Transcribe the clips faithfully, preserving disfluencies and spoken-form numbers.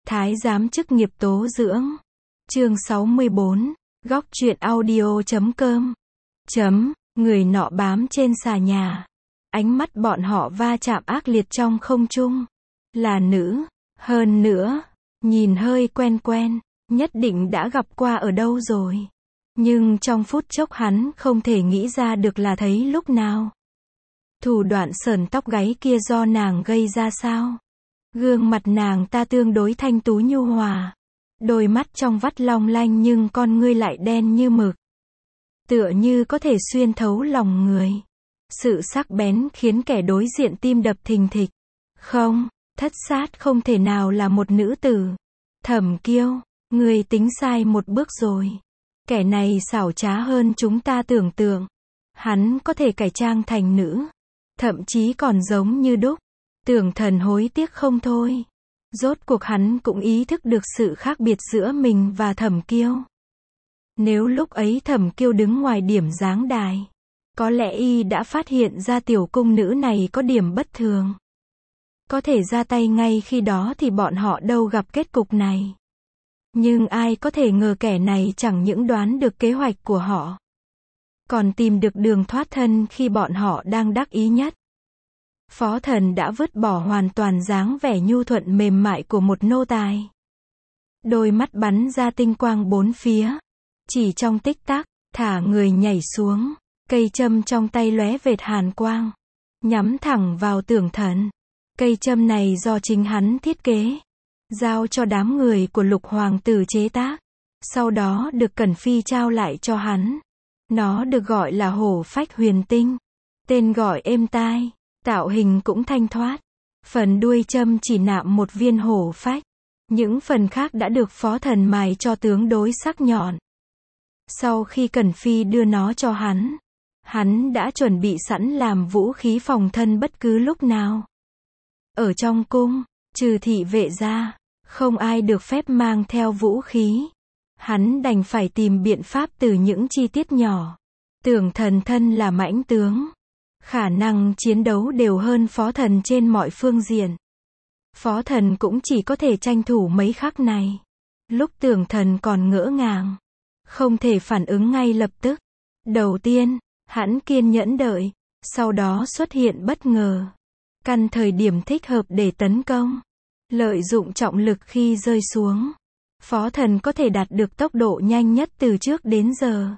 Thái giám chức nghiệp tố dưỡng. Chương sáu mươi bốn. Góc truyện audio chấm com. Chấm, người nọ bám trên xà nhà. Ánh mắt bọn họ va chạm ác liệt trong không trung. Là nữ, hơn nữa, nhìn hơi quen quen, nhất định đã gặp qua ở đâu rồi. Nhưng trong phút chốc hắn không thể nghĩ ra được là thấy lúc nào. Thủ đoạn sờn tóc gáy kia do nàng gây ra sao? Gương mặt nàng ta tương đối thanh tú nhu hòa. Đôi mắt trong vắt long lanh nhưng con ngươi lại đen như mực. Tựa như có thể xuyên thấu lòng người. Sự sắc bén khiến kẻ đối diện tim đập thình thịch. Không, Thất Sát không thể nào là một nữ tử. Thẩm Kiêu, người tính sai một bước rồi. Kẻ này xảo trá hơn chúng ta tưởng tượng. Hắn có thể cải trang thành nữ. Thậm chí còn giống như đúc. Tưởng Thần hối tiếc không thôi. Rốt cuộc hắn cũng ý thức được sự khác biệt giữa mình và Thẩm Kiêu. Nếu lúc ấy Thẩm Kiêu đứng ngoài điểm giáng đài, có lẽ y đã phát hiện ra tiểu cung nữ này có điểm bất thường. Có thể ra tay ngay khi đó thì bọn họ đâu gặp kết cục này. Nhưng ai có thể ngờ kẻ này chẳng những đoán được kế hoạch của họ, còn tìm được đường thoát thân khi bọn họ đang đắc ý nhất. Phó Thần đã vứt bỏ hoàn toàn dáng vẻ nhu thuận mềm mại của một nô tài. Đôi mắt bắn ra tinh quang bốn phía. Chỉ trong tích tắc, thả người nhảy xuống. Cây châm trong tay lóe vệt hàn quang. Nhắm thẳng vào Tưởng Thần. Cây châm này do chính hắn thiết kế. Giao cho đám người của Lục Hoàng tử chế tác. Sau đó được Cẩn Phi trao lại cho hắn. Nó được gọi là hổ phách huyền tinh. Tên gọi êm tai. Tạo hình cũng thanh thoát. Phần đuôi châm chỉ nạm một viên hổ phách. Những phần khác đã được Phó Thần mài cho tướng đối sắc nhọn. Sau khi Cẩn Phi đưa nó cho hắn, hắn đã chuẩn bị sẵn làm vũ khí phòng thân bất cứ lúc nào. Ở trong cung, trừ thị vệ ra, không ai được phép mang theo vũ khí. Hắn đành phải tìm biện pháp từ những chi tiết nhỏ. Tưởng Thần thân là mãnh tướng. Khả năng chiến đấu đều hơn Phó Thần trên mọi phương diện. Phó Thần cũng chỉ có thể tranh thủ mấy khắc này. Lúc Tưởng Thần còn ngỡ ngàng, không thể phản ứng ngay lập tức. Đầu tiên, hắn kiên nhẫn đợi, sau đó xuất hiện bất ngờ. Căn thời điểm thích hợp để tấn công. Lợi dụng trọng lực khi rơi xuống. Phó Thần có thể đạt được tốc độ nhanh nhất từ trước đến giờ.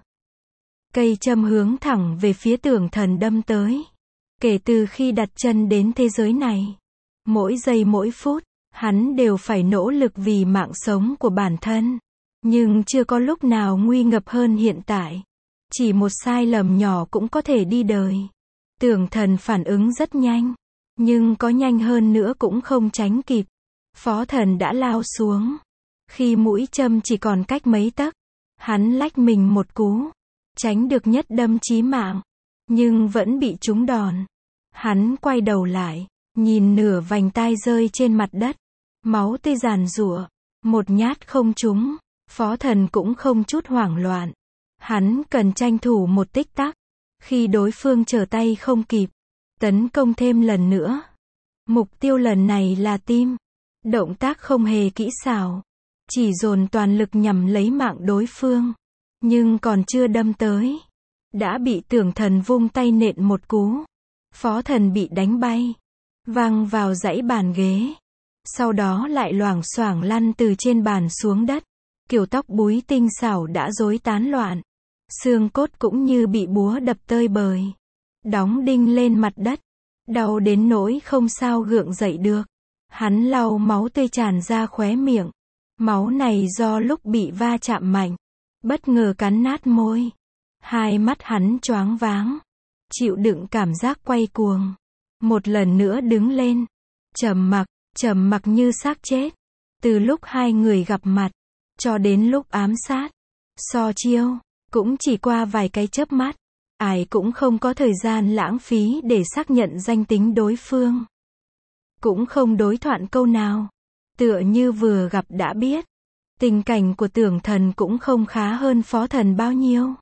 Cây châm hướng thẳng về phía Tưởng Thần đâm tới. Kể từ khi đặt chân đến thế giới này, mỗi giây mỗi phút, hắn đều phải nỗ lực vì mạng sống của bản thân. Nhưng chưa có lúc nào nguy ngập hơn hiện tại. Chỉ một sai lầm nhỏ cũng có thể đi đời. Tưởng Thần phản ứng rất nhanh. Nhưng có nhanh hơn nữa cũng không tránh kịp. Phó Thần đã lao xuống. Khi mũi châm chỉ còn cách mấy tấc, hắn lách mình một cú. Tránh được nhất đâm chí mạng. Nhưng vẫn bị trúng đòn. Hắn quay đầu lại. Nhìn nửa vành tai rơi trên mặt đất. Máu tươi giàn giụa. Một nhát không trúng. Phó Thần cũng không chút hoảng loạn. Hắn cần tranh thủ một tích tắc. Khi đối phương trở tay không kịp, tấn công thêm lần nữa. Mục tiêu lần này là tim. Động tác không hề kỹ xảo. Chỉ dồn toàn lực nhằm lấy mạng đối phương. Nhưng còn chưa đâm tới, đã bị Tưởng Thần vung tay nện một cú. Phó Thần bị đánh bay, văng vào dãy bàn ghế. Sau đó lại loảng xoảng lăn từ trên bàn xuống đất. Kiểu tóc búi tinh xảo đã rối tán loạn. Xương cốt cũng như bị búa đập tơi bời. Đóng đinh lên mặt đất. Đau đến nỗi không sao gượng dậy được. Hắn lau máu tươi tràn ra khóe miệng. Máu này do lúc bị va chạm mạnh, bất ngờ cắn nát môi. Hai mắt hắn choáng váng. Chịu đựng cảm giác quay cuồng. Một lần nữa đứng lên. Trầm mặc, trầm mặc như xác chết. Từ lúc hai người gặp mặt, cho đến lúc ám sát, so chiêu, cũng chỉ qua vài cái chớp mắt. Ai cũng không có thời gian lãng phí để xác nhận danh tính đối phương. Cũng không đối thoại câu nào. Tựa như vừa gặp đã biết. Tình cảnh của Tưởng Thần cũng không khá hơn Phó Thần bao nhiêu.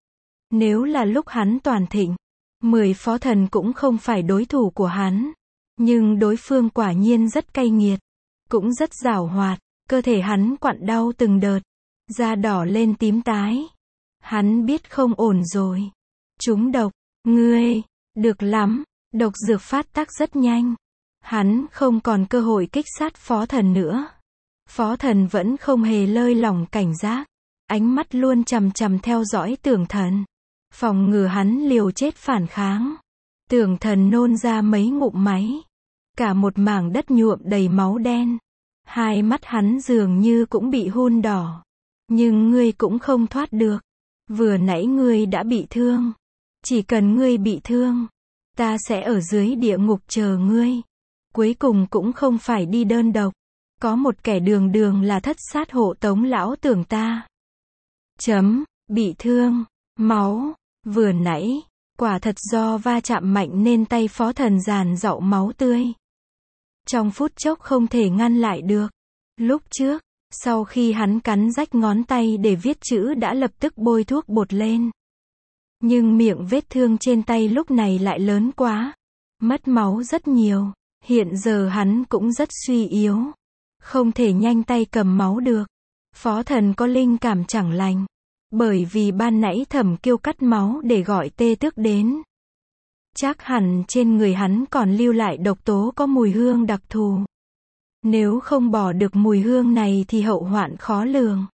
Nếu là lúc hắn toàn thịnh, mười Phó Thần cũng không phải đối thủ của hắn. Nhưng đối phương quả nhiên rất cay nghiệt. Cũng rất giảo hoạt. Cơ thể hắn quặn đau từng đợt, da đỏ lên tím tái. Hắn biết không ổn rồi. Trúng độc, ngươi, được lắm, độc dược phát tác rất nhanh. Hắn không còn cơ hội kích sát phó thần nữa. Phó thần vẫn không hề lơi lỏng cảnh giác. Ánh mắt luôn chằm chằm theo dõi Tưởng Thần. Phòng ngừa hắn liều chết phản kháng. Tưởng Thần nôn ra mấy ngụm máy. Cả một mảng đất nhuộm đầy máu đen. Hai mắt hắn dường như cũng bị hun đỏ. Nhưng ngươi cũng không thoát được. Vừa nãy ngươi đã bị thương. Chỉ cần ngươi bị thương, ta sẽ ở dưới địa ngục chờ ngươi. Cuối cùng cũng không phải đi đơn độc. Có một kẻ đường đường là thất sát hộ tống lão Tưởng ta. Chấm, bị thương, máu, vừa nãy, quả thật do va chạm mạnh nên tay phó thần giàn giọng máu tươi. Trong phút chốc không thể ngăn lại được. Lúc trước, sau khi hắn cắn rách ngón tay để viết chữ đã lập tức bôi thuốc bột lên. Nhưng miệng vết thương trên tay lúc này lại lớn quá. Mất máu rất nhiều. Hiện giờ hắn cũng rất suy yếu. Không thể nhanh tay cầm máu được. Phó thần có linh cảm chẳng lành. Bởi vì ban nãy Thẩm Kiêu cắt máu để gọi Tê Tước đến. Chắc hẳn trên người hắn còn lưu lại độc tố có mùi hương đặc thù. Nếu không bỏ được mùi hương này thì hậu hoạn khó lường.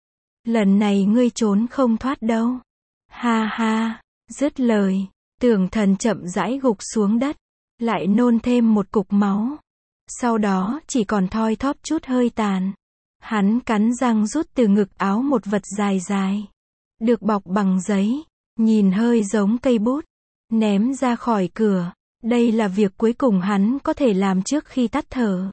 Lần này ngươi trốn không thoát đâu. Ha ha, dứt lời, Tưởng Thần chậm rãi gục xuống đất, lại nôn thêm một cục máu. Sau đó chỉ còn thoi thóp chút hơi tàn. Hắn cắn răng rút từ ngực áo một vật dài dài, được bọc bằng giấy, nhìn hơi giống cây bút, ném ra khỏi cửa. Đây là việc cuối cùng hắn có thể làm trước khi tắt thở.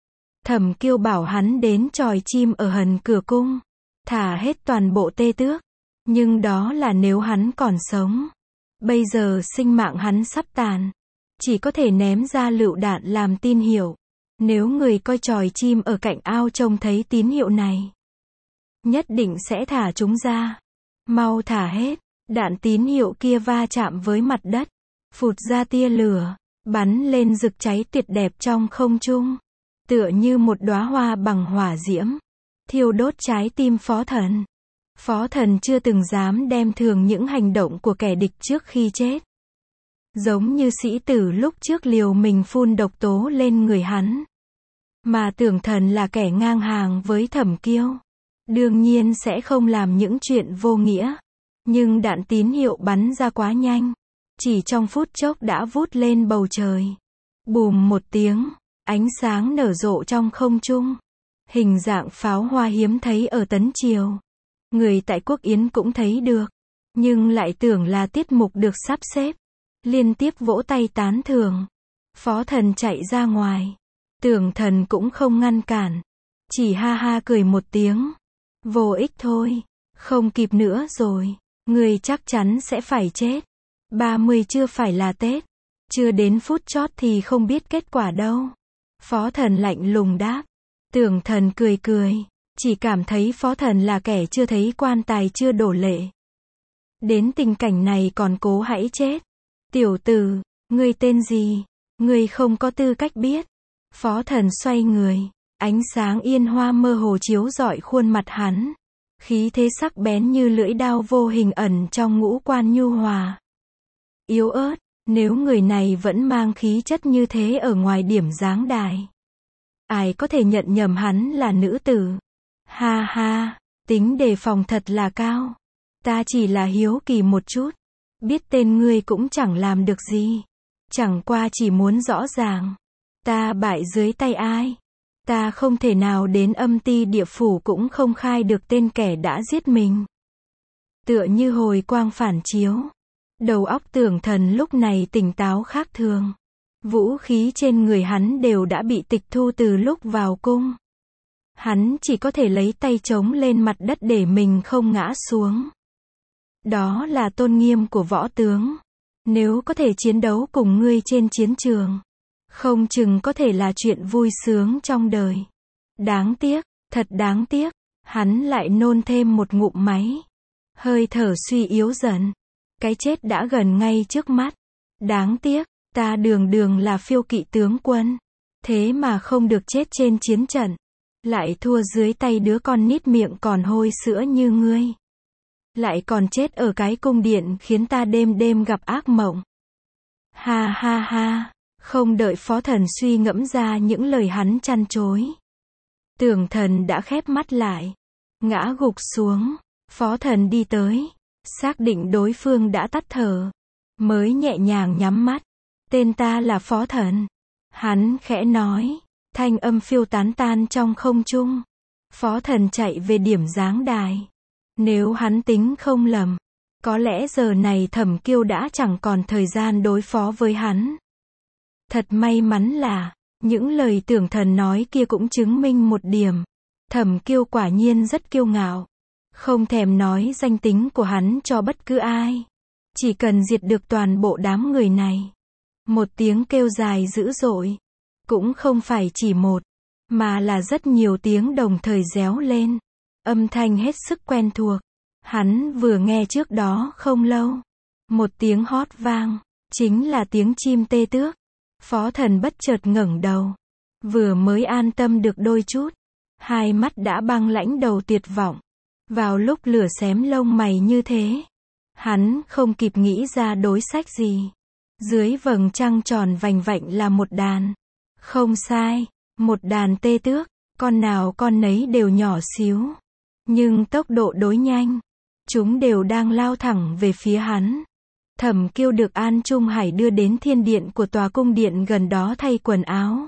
Thẩm Kiêu bảo hắn đến chòi chim ở hần cửa cung, thả hết toàn bộ Tê Tước. Nhưng đó là nếu hắn còn sống. Bây giờ sinh mạng hắn sắp tàn, chỉ có thể ném ra lựu đạn làm tín hiệu. Nếu người coi chòi chim ở cạnh ao trông thấy tín hiệu này, nhất định sẽ thả chúng ra. Mau thả hết. Đạn tín hiệu kia va chạm với mặt đất, phụt ra tia lửa, bắn lên rực cháy tuyệt đẹp trong không trung, tựa như một đóa hoa bằng hỏa diễm, thiêu đốt trái tim phó thần. Phó thần chưa từng dám đem thường những hành động của kẻ địch trước khi chết. Giống như sĩ tử lúc trước liều mình phun độc tố lên người hắn. Mà Tưởng Thần là kẻ ngang hàng với Thẩm Kiêu, đương nhiên sẽ không làm những chuyện vô nghĩa. Nhưng đạn tín hiệu bắn ra quá nhanh, chỉ trong phút chốc đã vút lên bầu trời. Bùm một tiếng, ánh sáng nở rộ trong không trung. Hình dạng pháo hoa hiếm thấy ở Tấn Triều. Người tại Quốc Yến cũng thấy được, nhưng lại tưởng là tiết mục được sắp xếp. Liên tiếp vỗ tay tán thưởng. Phó thần chạy ra ngoài. Tưởng Thần cũng không ngăn cản, chỉ ha ha cười một tiếng. Vô ích thôi, không kịp nữa rồi. Người chắc chắn sẽ phải chết. ba mươi chưa phải là Tết. Chưa đến phút chót thì không biết kết quả đâu. Phó thần lạnh lùng đáp. Tưởng Thần cười cười, chỉ cảm thấy phó thần là kẻ chưa thấy quan tài chưa đổ lệ. Đến tình cảnh này còn cố hãy chết. Tiểu tử, ngươi tên gì? Ngươi không có tư cách biết. Phó thần xoay người, ánh sáng yên hoa mơ hồ chiếu rọi khuôn mặt hắn. Khí thế sắc bén như lưỡi đao vô hình ẩn trong ngũ quan nhu hòa. Yếu ớt, nếu người này vẫn mang khí chất như thế ở ngoài điểm dáng đài, ai có thể nhận nhầm hắn là nữ tử. Ha ha, tính đề phòng thật là cao. Ta chỉ là hiếu kỳ một chút. Biết tên ngươi cũng chẳng làm được gì. Chẳng qua chỉ muốn rõ ràng. Ta bại dưới tay ai? Ta không thể nào đến âm ti địa phủ cũng không khai được tên kẻ đã giết mình. Tựa như hồi quang phản chiếu. Đầu óc Tưởng Thần lúc này tỉnh táo khác thường. Vũ khí trên người hắn đều đã bị tịch thu từ lúc vào cung. Hắn chỉ có thể lấy tay chống lên mặt đất để mình không ngã xuống. Đó là tôn nghiêm của võ tướng. Nếu có thể chiến đấu cùng ngươi trên chiến trường, không chừng có thể là chuyện vui sướng trong đời. Đáng tiếc, thật đáng tiếc. Hắn lại nôn thêm một ngụm máy. Hơi thở suy yếu dần. Cái chết đã gần ngay trước mắt. Đáng tiếc, ta đường đường là phiêu kỵ tướng quân. Thế mà không được chết trên chiến trận. Lại thua dưới tay đứa con nít miệng còn hôi sữa như ngươi. Lại còn chết ở cái cung điện khiến ta đêm đêm gặp ác mộng. Ha ha ha, không đợi phó thần suy ngẫm ra những lời hắn chăn chối. Tưởng thần đã khép mắt lại, ngã gục xuống, phó thần đi tới, xác định đối phương đã tắt thở, mới nhẹ nhàng nhắm mắt. Tên ta là phó thần. Hắn khẽ nói, thanh âm phiêu tán tan trong không trung. Phó thần chạy về điểm giáng đài. Nếu hắn tính không lầm, có lẽ giờ này Thẩm Kiêu đã chẳng còn thời gian đối phó với hắn. Thật may mắn là, những lời tưởng thần nói kia cũng chứng minh một điểm. Thẩm Kiêu quả nhiên rất kiêu ngạo. Không thèm nói danh tính của hắn cho bất cứ ai. Chỉ cần diệt được toàn bộ đám người này. Một tiếng kêu dài dữ dội. Cũng không phải chỉ một, mà là rất nhiều tiếng đồng thời réo lên. Âm thanh hết sức quen thuộc. Hắn vừa nghe trước đó không lâu. Một tiếng hót vang, chính là tiếng chim tê tước. Phó thần bất chợt ngẩng đầu. Vừa mới an tâm được đôi chút. Hai mắt đã băng lãnh đầu tuyệt vọng. Vào lúc lửa xém lông mày như thế. Hắn không kịp nghĩ ra đối sách gì. Dưới vầng trăng tròn vành vạnh là một đàn. Không sai, một đàn tê tước. Con nào con nấy đều nhỏ xíu. Nhưng tốc độ đối nhanh. Chúng đều đang lao thẳng về phía hắn. Thẩm Kiêu được An Trung Hải đưa đến thiên điện của tòa cung điện gần đó thay quần áo.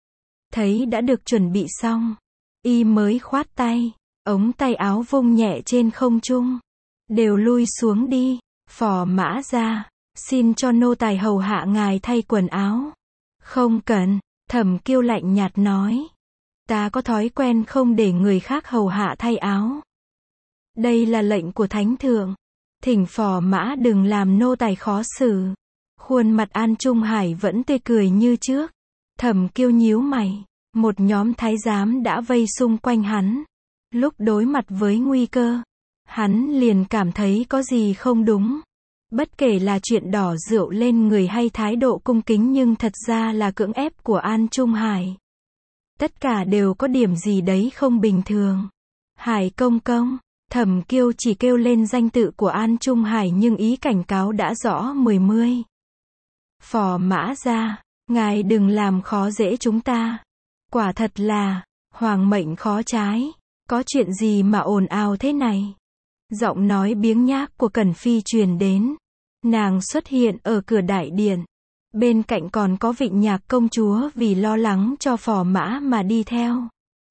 Thấy đã được chuẩn bị xong. Y mới khoát tay. Ống tay áo vung nhẹ trên không trung. Đều lui xuống đi. Phò mã ra. Xin cho nô tài hầu hạ ngài thay quần áo. Không cần. Thẩm Kiêu lạnh nhạt nói. Ta có thói quen không để người khác hầu hạ thay áo. Đây là lệnh của thánh thượng. Thỉnh phò mã đừng làm nô tài khó xử. Khuôn mặt An Trung Hải vẫn tươi cười như trước. Thẩm Kiêu nhíu mày. Một nhóm thái giám đã vây xung quanh hắn. Lúc đối mặt với nguy cơ, hắn liền cảm thấy có gì không đúng. Bất kể là chuyện đỏ rượu lên người hay thái độ cung kính nhưng thật ra là cưỡng ép của An Trung Hải. Tất cả đều có điểm gì đấy không bình thường. Hải công công, Thẩm Kiêu chỉ kêu lên danh tự của An Trung Hải nhưng ý cảnh cáo đã rõ mười mươi. Phò mã ra, ngài đừng làm khó dễ chúng ta. Quả thật là, hoàng mệnh khó trái. Có chuyện gì mà ồn ào thế này? Giọng nói biếng nhác của Cẩn Phi truyền đến. Nàng xuất hiện ở cửa đại điện. Bên cạnh còn có Vịnh Nhạc công chúa vì lo lắng cho phò mã mà đi theo.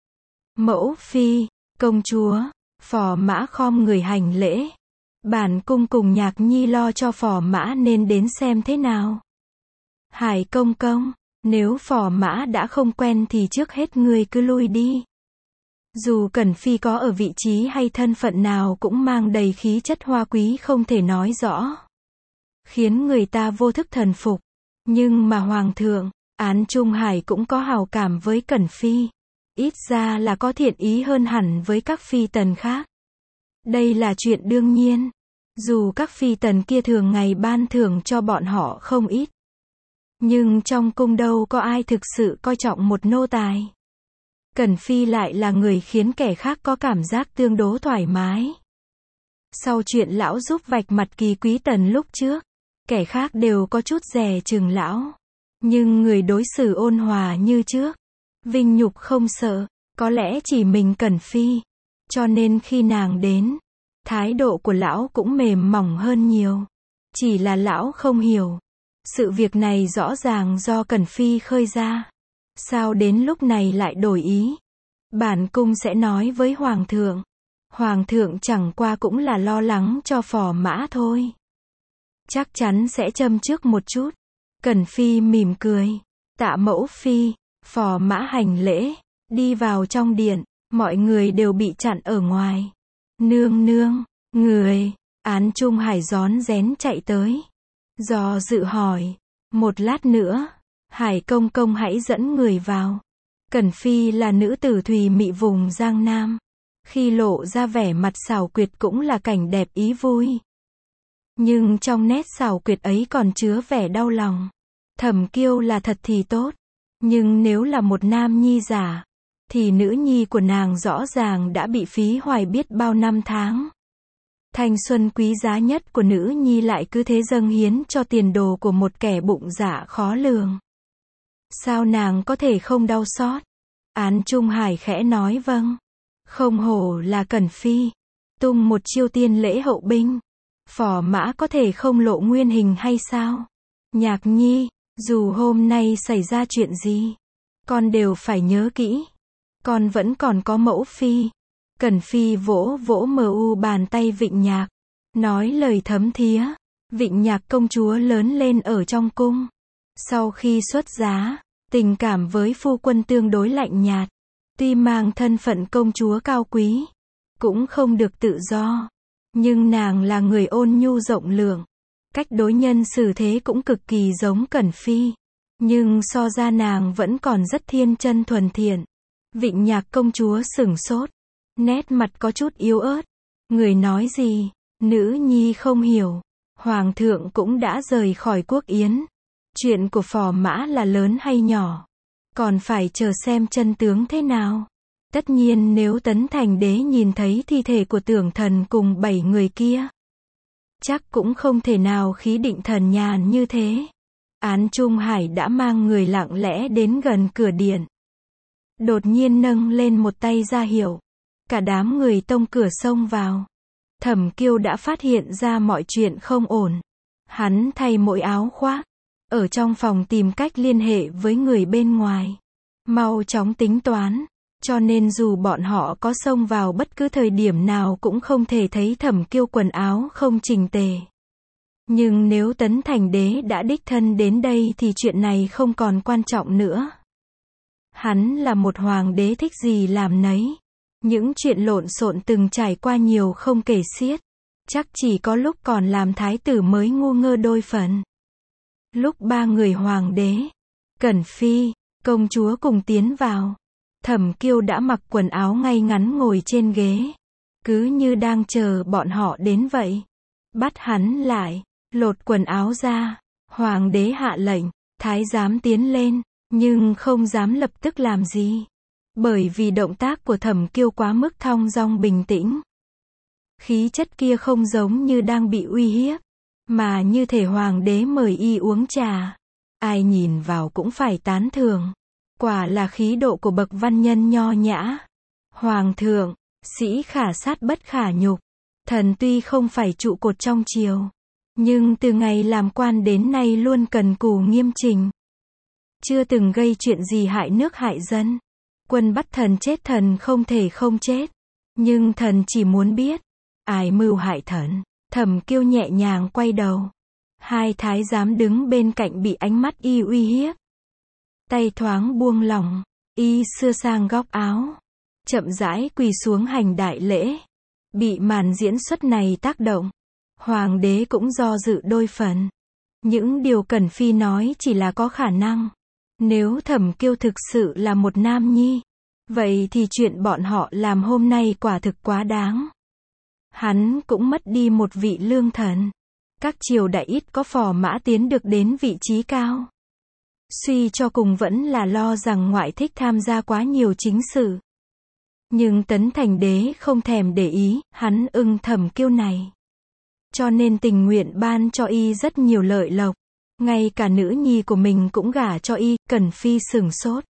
Mẫu phi, công chúa, phò mã khom người hành lễ. Bản cung cùng Nhạc nhi lo cho phò mã nên đến xem thế nào. Hải công công, nếu phò mã đã không quen thì trước hết ngươi cứ lui đi. Dù Cẩn Phi có ở vị trí hay thân phận nào cũng mang đầy khí chất hoa quý không thể nói rõ. Khiến người ta vô thức thần phục. Nhưng mà Hoàng thượng, An Trung Hải cũng có hào cảm với Cẩn Phi. Ít ra là có thiện ý hơn hẳn với các phi tần khác. Đây là chuyện đương nhiên. Dù các phi tần kia thường ngày ban thưởng cho bọn họ không ít. Nhưng trong cung đâu có ai thực sự coi trọng một nô tài. Cẩn Phi lại là người khiến kẻ khác có cảm giác tương đối thoải mái. Sau chuyện lão giúp vạch mặt Kỳ Quý Tần lúc trước, kẻ khác đều có chút dè chừng lão. Nhưng người đối xử ôn hòa như trước, vinh nhục không sợ, có lẽ chỉ mình Cẩn Phi. Cho nên khi nàng đến, thái độ của lão cũng mềm mỏng hơn nhiều. Chỉ là lão không hiểu. Sự việc này rõ ràng do Cẩn Phi khơi ra. Sao đến lúc này lại đổi ý? Bản cung sẽ nói với Hoàng thượng. Hoàng thượng chẳng qua cũng là lo lắng cho phò mã thôi. Chắc chắn sẽ châm trước một chút. Cẩn Phi mỉm cười. Tạ mẫu phi, phò mã hành lễ, đi vào trong điện, mọi người đều bị chặn ở ngoài. Nương nương, người, An Trung Hải rón rén chạy tới. Do dự hỏi, một lát nữa, Hải công công hãy dẫn người vào. Cẩn Phi là nữ tử thùy mị vùng Giang Nam. Khi lộ ra vẻ mặt xảo quyệt cũng là cảnh đẹp ý vui. Nhưng trong nét xảo quyệt ấy còn chứa vẻ đau lòng. Thẩm Kiêu là thật thì tốt. Nhưng nếu là một nam nhi giả, thì nữ nhi của nàng rõ ràng đã bị phí hoài biết bao năm tháng. Thanh xuân quý giá nhất của nữ nhi lại cứ thế dâng hiến cho tiền đồ của một kẻ bụng dạ khó lường. Sao nàng có thể không đau xót? Án Trung Hải khẽ nói vâng. Không hổ là Cẩn Phi. Tung một chiêu tiên lễ hậu binh. Phò mã có thể không lộ nguyên hình hay sao? Nhạc nhi, dù hôm nay xảy ra chuyện gì, con đều phải nhớ kỹ. Con vẫn còn có mẫu phi. Cẩn Phi vỗ vỗ mờ u bàn tay Vịnh Nhạc. Nói lời thấm thía. Vịnh Nhạc công chúa lớn lên ở trong cung. Sau khi xuất giá, tình cảm với phu quân tương đối lạnh nhạt. Tuy mang thân phận công chúa cao quý, cũng không được tự do. Nhưng nàng là người ôn nhu rộng lượng. Cách đối nhân xử thế cũng cực kỳ giống Cẩn Phi. Nhưng so ra nàng vẫn còn rất thiên chân thuần thiện. Vịnh Nhạc công chúa sửng sốt. Nét mặt có chút yếu ớt. Người nói gì? Nữ nhi không hiểu. Hoàng thượng cũng đã rời khỏi quốc yến. Chuyện của phò mã là lớn hay nhỏ? Còn phải chờ xem chân tướng thế nào. Tất nhiên nếu Tấn Thành Đế nhìn thấy thi thể của Tưởng Thần cùng bảy người kia, chắc cũng không thể nào khí định thần nhàn như thế. Án Trung Hải đã mang người lặng lẽ đến gần cửa điện. Đột nhiên nâng lên một tay ra hiệu. Cả đám người tông cửa xông vào. Thẩm Kiêu đã phát hiện ra mọi chuyện không ổn. Hắn thay mỗi áo khoác. Ở trong phòng tìm cách liên hệ với người bên ngoài. Mau chóng tính toán. Cho nên dù bọn họ có xông vào bất cứ thời điểm nào cũng không thể thấy Thẩm Kiêu quần áo không chỉnh tề. Nhưng nếu Tấn Thành Đế đã đích thân đến đây thì chuyện này không còn quan trọng nữa. Hắn là một hoàng đế thích gì làm nấy. Những chuyện lộn xộn từng trải qua nhiều không kể xiết. Chắc chỉ có lúc còn làm thái tử mới ngu ngơ đôi phần. Lúc ba người hoàng đế, Cẩn Phi, công chúa cùng tiến vào, Thẩm Kiêu đã mặc quần áo ngay ngắn ngồi trên ghế. Cứ như đang chờ bọn họ đến vậy. Bắt hắn lại, lột quần áo ra. Hoàng đế hạ lệnh, thái giám tiến lên, nhưng không dám lập tức làm gì. Bởi vì động tác của Thẩm Kiêu quá mức thong dong bình tĩnh. Khí chất kia không giống như đang bị uy hiếp, mà như thể hoàng đế mời y uống trà. Ai nhìn vào cũng phải tán thưởng. Quả là khí độ của bậc văn nhân nho nhã. Hoàng thượng, sĩ khả sát bất khả nhục. Thần tuy không phải trụ cột trong triều, nhưng từ ngày làm quan đến nay luôn cần cù nghiêm chỉnh. Chưa từng gây chuyện gì hại nước hại dân. Quân bắt thần chết thần không thể không chết. Nhưng thần chỉ muốn biết, ai mưu hại thần. Thẩm Kiêu nhẹ nhàng quay đầu. Hai thái giám đứng bên cạnh bị ánh mắt y uy hiếp. Tay thoáng buông lỏng, y sửa sang góc áo. Chậm rãi quỳ xuống hành đại lễ. Bị màn diễn xuất này tác động. Hoàng đế cũng do dự đôi phần. Những điều Cẩn Phi nói chỉ là có khả năng. Nếu Thẩm Kiêu thực sự là một nam nhi, vậy thì chuyện bọn họ làm hôm nay quả thực quá đáng. Hắn cũng mất đi một vị lương thần. Các triều đại ít có phò mã tiến được đến vị trí cao. Suy cho cùng vẫn là lo rằng ngoại thích tham gia quá nhiều chính sự. Nhưng Tấn Thành Đế không thèm để ý, hắn ưng Thẩm Kiêu này. Cho nên tình nguyện ban cho y rất nhiều lợi lộc. Ngay cả nữ nhi của mình cũng gả cho y. Cẩn Phi sửng sốt.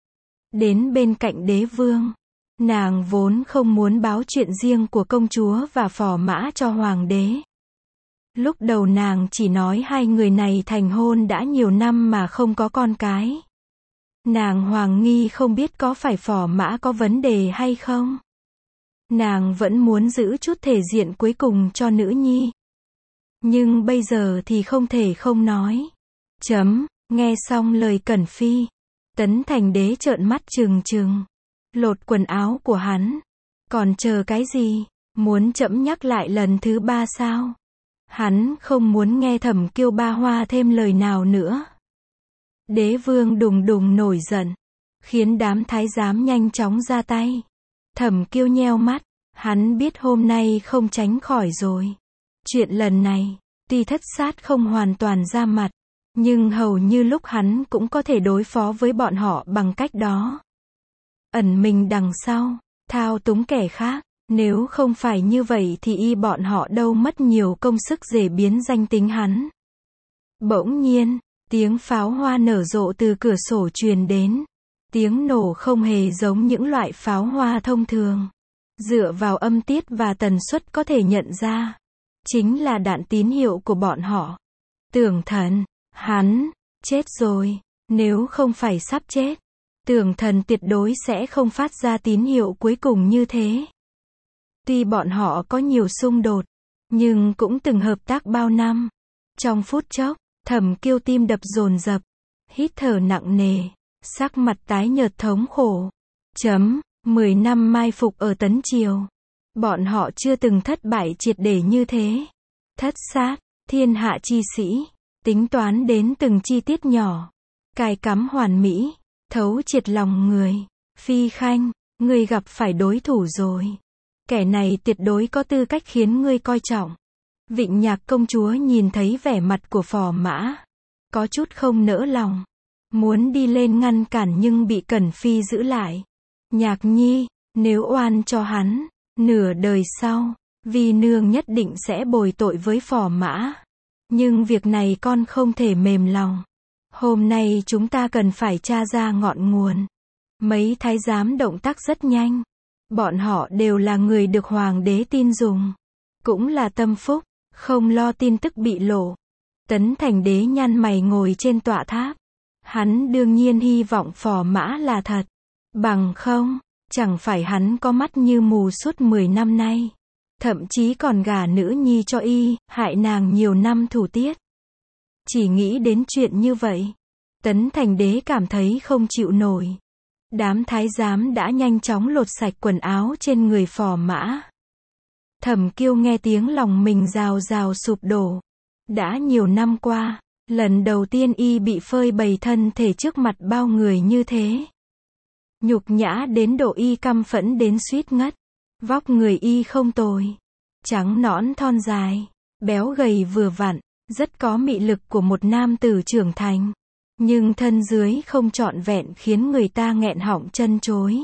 Đến bên cạnh đế vương. Nàng vốn không muốn báo chuyện riêng của công chúa và phò mã cho hoàng đế. Lúc đầu nàng chỉ nói hai người này thành hôn đã nhiều năm mà không có con cái. Nàng hoàng nghi không biết có phải phò mã có vấn đề hay không. Nàng vẫn muốn giữ chút thể diện cuối cùng cho nữ nhi. Nhưng bây giờ thì không thể không nói. Chấm, nghe xong lời Cẩn Phi. Tấn Thành Đế trợn mắt trừng trừng. Lột quần áo của hắn. Còn chờ cái gì? Muốn trẫm nhắc lại lần thứ ba sao? Hắn không muốn nghe Thẩm Kiêu ba hoa thêm lời nào nữa. Đế vương đùng đùng nổi giận. Khiến đám thái giám nhanh chóng ra tay. Thẩm Kiêu nheo mắt. Hắn biết hôm nay không tránh khỏi rồi. Chuyện lần này, tuy Thất Sát không hoàn toàn ra mặt, nhưng hầu như lúc hắn cũng có thể đối phó với bọn họ bằng cách đó. ẩn mình đằng sau, thao túng kẻ khác. Nếu không phải như vậy thì y bọn họ đâu mất nhiều công sức để biến danh tính hắn. Bỗng nhiên, tiếng pháo hoa nở rộ từ cửa sổ truyền đến. Tiếng nổ không hề giống những loại pháo hoa thông thường. Dựa vào âm tiết và tần suất có thể nhận ra. Chính là đạn tín hiệu của bọn họ. Tưởng Thần, hắn, chết rồi. Nếu không phải sắp chết, Tưởng Thần tuyệt đối sẽ không phát ra tín hiệu cuối cùng như thế. Tuy bọn họ có nhiều xung đột, nhưng cũng từng hợp tác bao năm. Trong phút chốc, Thẩm Kiêu tim đập dồn dập, hít thở nặng nề, sắc mặt tái nhợt thống khổ. Chấm, mười năm mai phục ở Tấn Triều. Bọn họ chưa từng thất bại triệt để như thế. Thất sát, thiên hạ chi sĩ, tính toán đến từng chi tiết nhỏ. Cài cắm hoàn mỹ, thấu triệt lòng người. Phi Khanh, ngươi gặp phải đối thủ rồi. Kẻ này tuyệt đối có tư cách khiến ngươi coi trọng. Vịnh Nhạc công chúa nhìn thấy vẻ mặt của Phò Mã, có chút không nỡ lòng, muốn đi lên ngăn cản nhưng bị Cẩn Phi giữ lại. Nhạc nhi, nếu oan cho hắn, nửa đời sau, Vi nương nhất định sẽ bồi tội với Phò Mã. Nhưng việc này con không thể mềm lòng. Hôm nay chúng ta cần phải tra ra ngọn nguồn. Mấy thái giám động tác rất nhanh. Bọn họ đều là người được hoàng đế tin dùng. Cũng là tâm phúc, không lo tin tức bị lộ. Tấn Thành đế nhăn mày ngồi trên tọa tháp. Hắn đương nhiên hy vọng Phò Mã là thật. Bằng không, chẳng phải hắn có mắt như mù suốt mười năm nay. Thậm chí còn gả nữ nhi cho y, hại nàng nhiều năm thủ tiết. Chỉ nghĩ đến chuyện như vậy, Tấn Thành đế cảm thấy không chịu nổi. Đám thái giám đã nhanh chóng lột sạch quần áo trên người Phò Mã. Thẩm Kiêu nghe tiếng lòng mình rào rào sụp đổ. Đã nhiều năm qua, lần đầu tiên y bị phơi bày thân thể trước mặt bao người như thế. Nhục nhã đến độ y căm phẫn đến suýt ngất. Vóc người y không tồi. Trắng nõn thon dài, béo gầy vừa vặn, rất có mị lực của một nam tử trưởng thành. Nhưng thân dưới không trọn vẹn khiến người ta nghẹn họng chân chối.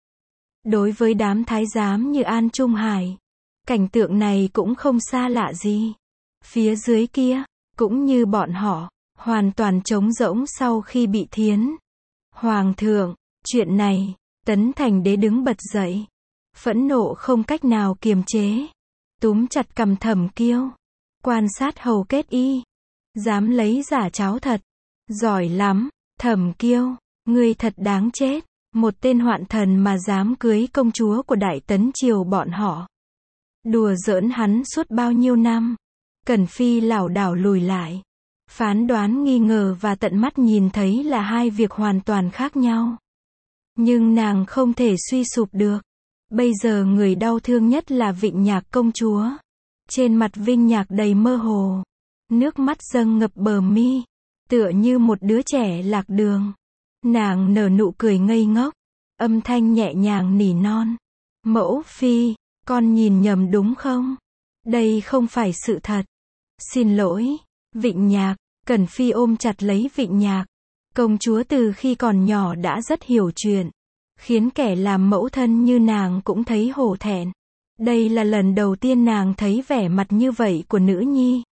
Đối với đám thái giám như An Trung Hải, cảnh tượng này cũng không xa lạ gì. Phía dưới kia, cũng như bọn họ, hoàn toàn trống rỗng sau khi bị thiến. Hoàng thượng, chuyện này, Tấn Thành đế đứng bật dậy. Phẫn nộ không cách nào kiềm chế. Túm chặt cằm Thẩm Kiêu. Quan sát hầu kết y. Dám lấy giả cháo thật. Giỏi lắm, Thẩm Kiêu, ngươi thật đáng chết. Một tên hoạn thần mà dám cưới công chúa của Đại Tấn Triều bọn họ. Đùa giỡn hắn suốt bao nhiêu năm. Cẩn Phi lảo đảo lùi lại. Phán đoán nghi ngờ và tận mắt nhìn thấy là hai việc hoàn toàn khác nhau. Nhưng nàng không thể suy sụp được. Bây giờ người đau thương nhất là Vịnh Nhạc công chúa. Trên mặt Vinh Nhạc đầy mơ hồ. Nước mắt dâng ngập bờ mi. Tựa như một đứa trẻ lạc đường. Nàng nở nụ cười ngây ngốc. Âm thanh nhẹ nhàng nỉ non. Mẫu phi, con nhìn nhầm đúng không? Đây không phải sự thật. Xin lỗi, Vịnh Nhạc. Cẩn Phi ôm chặt lấy Vịnh Nhạc. Công chúa từ khi còn nhỏ đã rất hiểu chuyện. Khiến kẻ làm mẫu thân như nàng cũng thấy hổ thẹn. Đây là lần đầu tiên nàng thấy vẻ mặt như vậy của nữ nhi.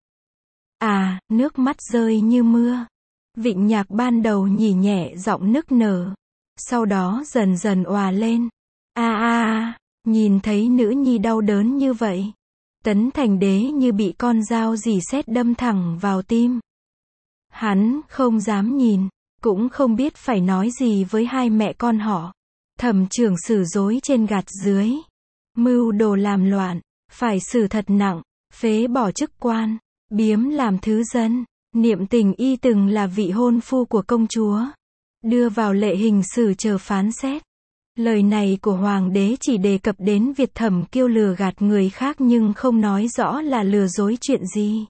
À, nước mắt rơi như mưa. Vịnh Nhạc ban đầu nhỉ nhẹ giọng nức nở. Sau đó dần dần òa lên. A a a, nhìn thấy nữ nhi đau đớn như vậy. Tấn Thành đế như bị con dao rỉ sét đâm thẳng vào tim. Hắn không dám nhìn, cũng không biết phải nói gì với hai mẹ con họ. Thẩm trưởng xử dối trên gạt dưới. Mưu đồ làm loạn, phải xử thật nặng, phế bỏ chức quan, biếm làm thứ dân. Niệm Tình y từng là vị hôn phu của công chúa. Đưa vào lệ hình xử chờ phán xét. Lời này của hoàng đế chỉ đề cập đến việc Thẩm Kiêu lừa gạt người khác nhưng không nói rõ là lừa dối chuyện gì.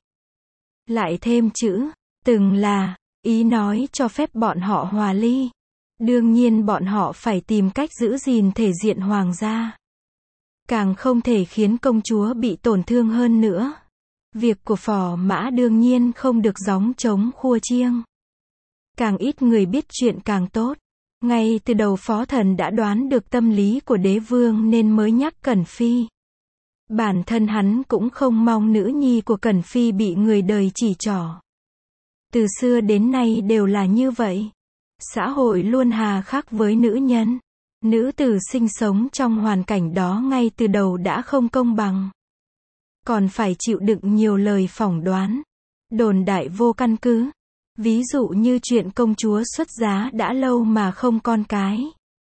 Lại thêm chữ, từng là, ý nói cho phép bọn họ hòa ly. Đương nhiên bọn họ phải tìm cách giữ gìn thể diện hoàng gia. Càng không thể khiến công chúa bị tổn thương hơn nữa. Việc của Phò Mã đương nhiên không được gióng trống khua chiêng. Càng ít người biết chuyện càng tốt. Ngay từ đầu Phó Thần đã đoán được tâm lý của đế vương nên mới nhắc Cẩn Phi. Bản thân hắn cũng không mong nữ nhi của Cẩn Phi bị người đời chỉ trỏ. Từ xưa đến nay đều là như vậy. Xã hội luôn hà khắc với nữ nhân. Nữ tử sinh sống trong hoàn cảnh đó ngay từ đầu đã không công bằng. Còn phải chịu đựng nhiều lời phỏng đoán, đồn đại vô căn cứ. Ví dụ như chuyện công chúa xuất giá đã lâu mà không con cái.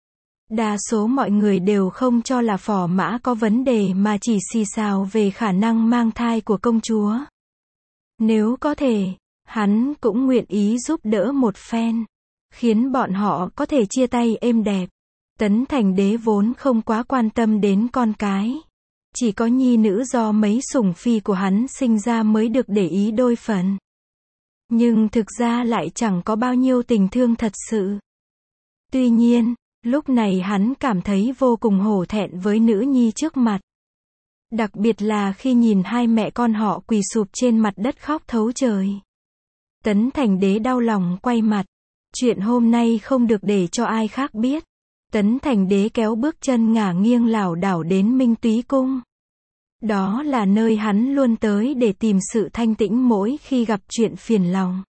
Đa số mọi người đều không cho là Phò Mã có vấn đề mà chỉ xì xào về khả năng mang thai của công chúa. Nếu có thể, hắn cũng nguyện ý giúp đỡ một phen, khiến bọn họ có thể chia tay êm đẹp. Tấn Thành Đế vốn không quá quan tâm đến con cái. Chỉ có nhi nữ do mấy sủng phi của hắn sinh ra mới được để ý đôi phần. Nhưng thực ra lại chẳng có bao nhiêu tình thương thật sự. Tuy nhiên, lúc này hắn cảm thấy vô cùng hổ thẹn với nữ nhi trước mặt. Đặc biệt là khi nhìn hai mẹ con họ quỳ sụp trên mặt đất khóc thấu trời. Tấn Thành Đế đau lòng quay mặt. Chuyện hôm nay không được để cho ai khác biết. Tấn Thành Đế kéo bước chân ngả nghiêng lảo đảo đến Minh Túy Cung. Đó là nơi hắn luôn tới để tìm sự thanh tĩnh mỗi khi gặp chuyện phiền lòng.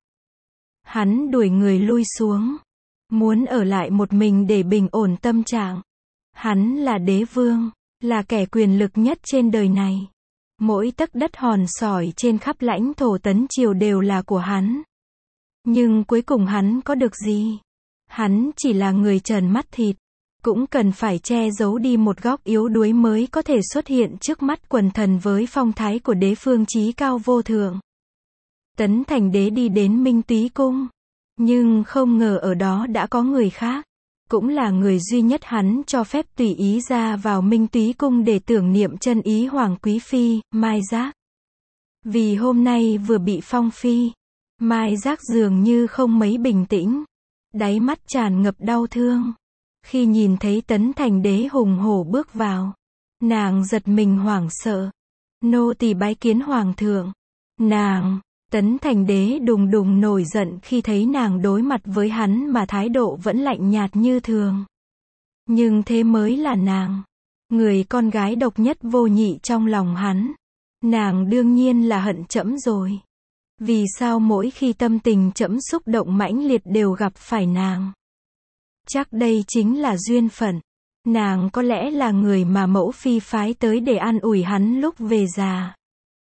Hắn đuổi người lui xuống, muốn ở lại một mình để bình ổn tâm trạng. Hắn là đế vương, là kẻ quyền lực nhất trên đời này. Mỗi tấc đất hòn sỏi trên khắp lãnh thổ Tấn Triều đều là của hắn. Nhưng cuối cùng hắn có được gì? Hắn chỉ là người trần mắt thịt. Cũng cần phải che giấu đi một góc yếu đuối mới có thể xuất hiện trước mắt quần thần với phong thái của đế phương chí cao vô thượng. Tấn Thành Đế đi đến Minh Túy Cung. Nhưng không ngờ ở đó đã có người khác. Cũng là người duy nhất hắn cho phép tùy ý ra vào Minh Túy Cung để tưởng niệm chân ý Hoàng Quý Phi, Mai Giác. Vì hôm nay vừa bị phong phi, Mai Giác dường như không mấy bình tĩnh. Đáy mắt tràn ngập đau thương. Khi nhìn thấy Tấn Thành Đế hùng hổ bước vào, nàng giật mình hoảng sợ. Nô tỳ bái kiến hoàng thượng. Nàng, Tấn Thành Đế đùng đùng nổi giận khi thấy nàng đối mặt với hắn mà thái độ vẫn lạnh nhạt như thường. Nhưng thế mới là nàng, người con gái độc nhất vô nhị trong lòng hắn. Nàng đương nhiên là hận trẫm rồi. Vì sao mỗi khi tâm tình trẫm xúc động mãnh liệt đều gặp phải nàng? Chắc đây chính là duyên phận. Nàng có lẽ là người mà mẫu phi phái tới để an ủi hắn lúc về già.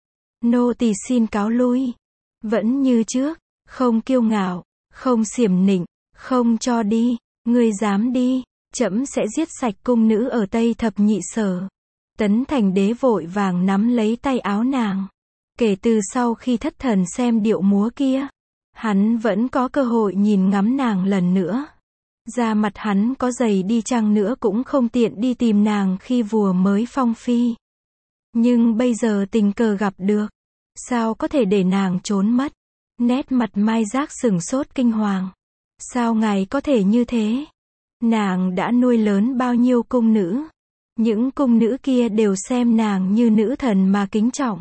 Nô tỳ xin cáo lui. Vẫn như trước, không kiêu ngạo, không xiểm nịnh, không cho đi. Ngươi dám đi, trẫm sẽ giết sạch cung nữ ở Tây Thập Nhị Sở. Tấn Thành Đế vội vàng nắm lấy tay áo nàng. Kể từ sau khi thất thần xem điệu múa kia, hắn vẫn có cơ hội nhìn ngắm nàng lần nữa. Da mặt hắn có dày đi chăng nữa cũng không tiện đi tìm nàng khi vừa mới phong phi. Nhưng bây giờ tình cờ gặp được, sao có thể để nàng trốn mất? Nét mặt Mai Giác sửng sốt kinh hoàng. Sao ngài có thể như thế? Nàng đã nuôi lớn bao nhiêu cung nữ? Những cung nữ kia đều xem nàng như nữ thần mà kính trọng.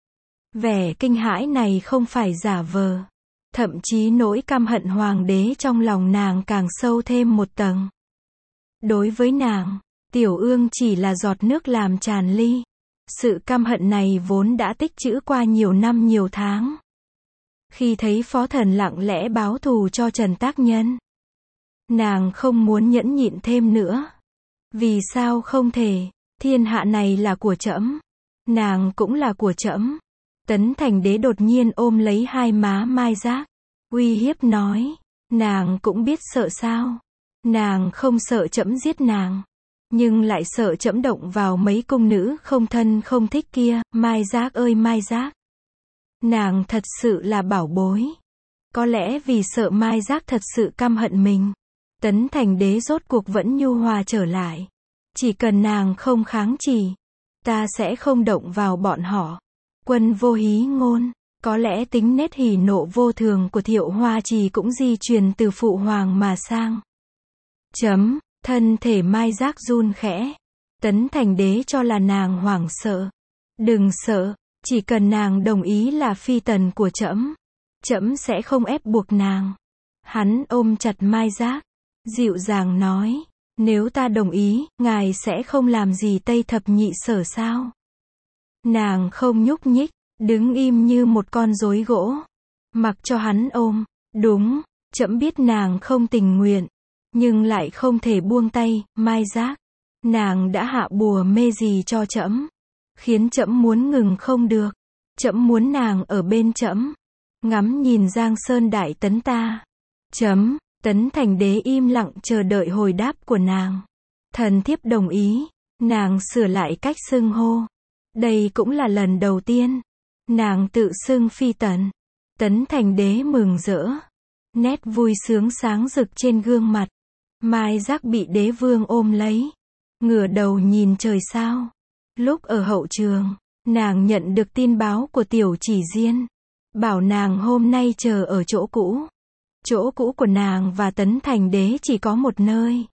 Vẻ kinh hãi này không phải giả vờ. Thậm chí nỗi căm hận hoàng đế trong lòng nàng càng sâu thêm một tầng. Đối với nàng, Tiểu Ương chỉ là giọt nước làm tràn ly. Sự căm hận này vốn đã tích trữ qua nhiều năm nhiều tháng. Khi thấy Phó Thần lặng lẽ báo thù cho Trần Tác Nhân, nàng không muốn nhẫn nhịn thêm nữa. Vì sao không thể? Thiên hạ này là của trẫm, nàng cũng là của trẫm. Tấn Thành Đế đột nhiên ôm lấy hai má Mai Giác, uy hiếp nói, nàng cũng biết sợ sao? Nàng không sợ trẫm giết nàng, nhưng lại sợ trẫm động vào mấy cung nữ không thân không thích kia. Mai Giác ơi Mai Giác, nàng thật sự là bảo bối. Có lẽ vì sợ Mai Giác thật sự căm hận mình, Tấn Thành Đế rốt cuộc vẫn nhu hòa trở lại. Chỉ cần nàng không kháng chỉ, ta sẽ không động vào bọn họ. Quân vô hí ngôn, có lẽ tính nết hỉ nộ vô thường của Thiệu Hoa Trì cũng di truyền từ phụ hoàng mà sang. Chấm, thân thể Mai Giác run khẽ. Tấn Thành Đế cho là nàng hoảng sợ. Đừng sợ, chỉ cần nàng đồng ý là phi tần của trẫm, trẫm sẽ không ép buộc nàng. Hắn ôm chặt Mai Giác, dịu dàng nói, nếu ta đồng ý, ngài sẽ không làm gì Tây Thập Nhị Sở sao? Nàng không nhúc nhích, đứng im như một con rối gỗ, mặc cho hắn ôm. Đúng, trẫm biết nàng không tình nguyện, nhưng lại không thể buông tay. Mai Giác, nàng đã hạ bùa mê gì cho trẫm, khiến trẫm muốn ngừng không được. Trẫm muốn nàng ở bên trẫm, ngắm nhìn Giang Sơn Đại Tấn ta. Chấm, Tấn Thành Đế im lặng chờ đợi hồi đáp của nàng. Thần thiếp đồng ý. Nàng sửa lại cách xưng hô. Đây cũng là lần đầu tiên nàng tự xưng phi tần. Tấn Thành Đế mừng rỡ, nét vui sướng sáng rực trên gương mặt. Mai Giác bị đế vương ôm lấy, ngửa đầu nhìn trời sao. Lúc ở hậu trường, nàng nhận được tin báo của Tiểu Chỉ Diên, bảo nàng hôm nay chờ ở chỗ cũ. Chỗ cũ của nàng và Tấn Thành Đế chỉ có một nơi.